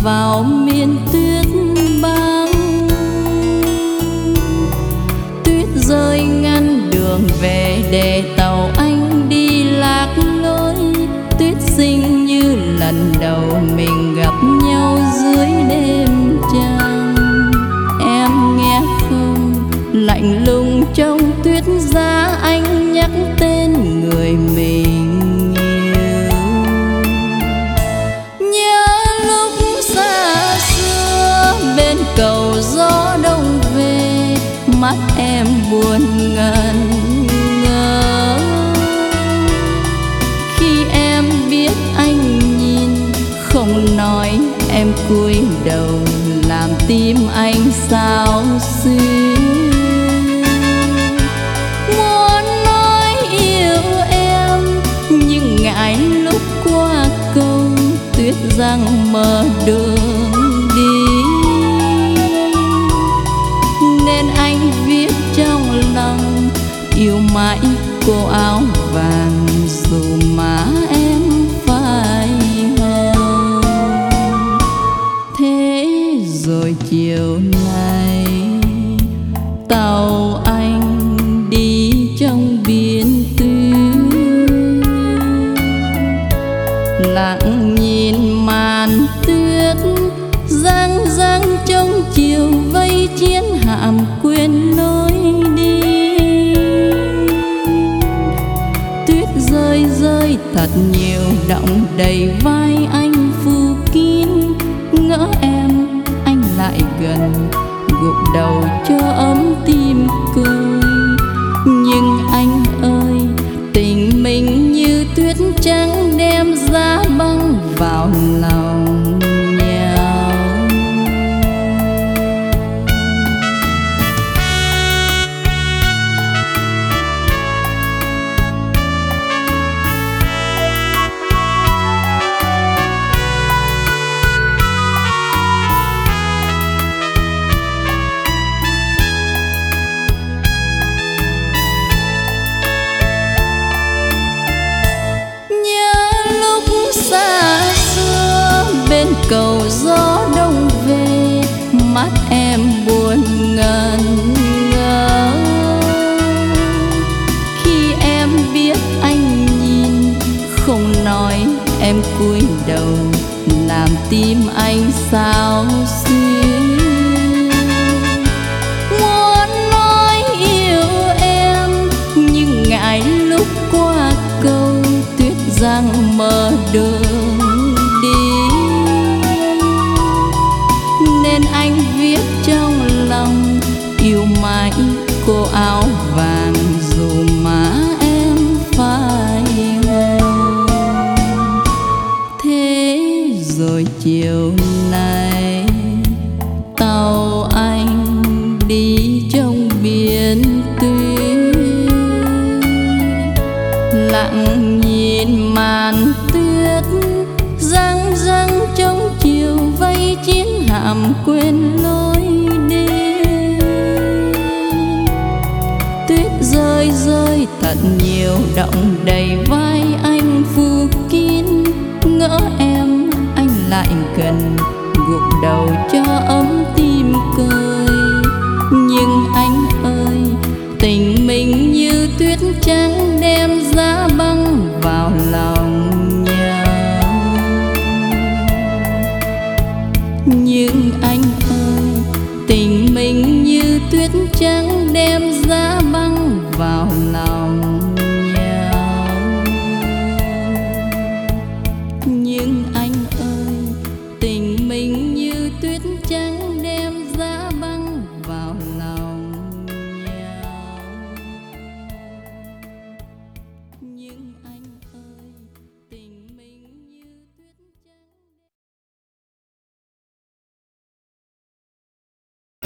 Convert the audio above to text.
vào miền tuyết băng. Tuyết rơi ngăn đường về để tàu anh đi lạc lối. Tuyết xinh như lần đầu mình gặp nhau dưới đêm trăng. Em nghe không, lạnh lùng trong tuyết giá anh nhắc tên người mình yêu. Nhớ lúc xa xưa bên cầu gió đông về, mắt em buồn ngẩn ngơ. Khi em biết anh nhìn không nói, em cúi đầu làm tim anh xao xuyến. Muốn nói yêu em nhưng ngại lúc qua cầu tuyết giăng mờ đường đi, nên anh viết trong lòng yêu mãi cô áo vàng dù má em phai màu. Thế rồi chiều nay tàu anh đi trong biển tuyết, lặng nhìn màn tuyết giăng giăng trong chiều vây chiến hạm quên lối đi. Tuyết rơi rơi thật nhiều đọng đầy vai anh phủ kín. Ngỡ em anh lại gần gục đầu cho ấm tim cười. Nhưng anh ơi, tình mình như tuyết trắng đem giá băng vào lòng nhau. Bên cầu gió đông về, mắt em buồn ngẩn ngơ. Khi em biết anh nhìn không nói, em cúi đầu làm tim anh xao xuyến. Muốn nói yêu em nhưng ngại lúc qua cầu tuyết giăng mờ đường đi, nên anh viết trong lòng yêu mãi cô áo vàng dù má em phai màu. Thế rồi chiều nay tàu anh đi trong biển tuyết, lặng nhìn màn tuyết giăng giăng trong chiều vây chiến hạm quên lối đi. Tuyết rơi rơi thật nhiều đọng đầy vai anh phủ kín. Ngỡ em anh lại gần gục đầu cho ấm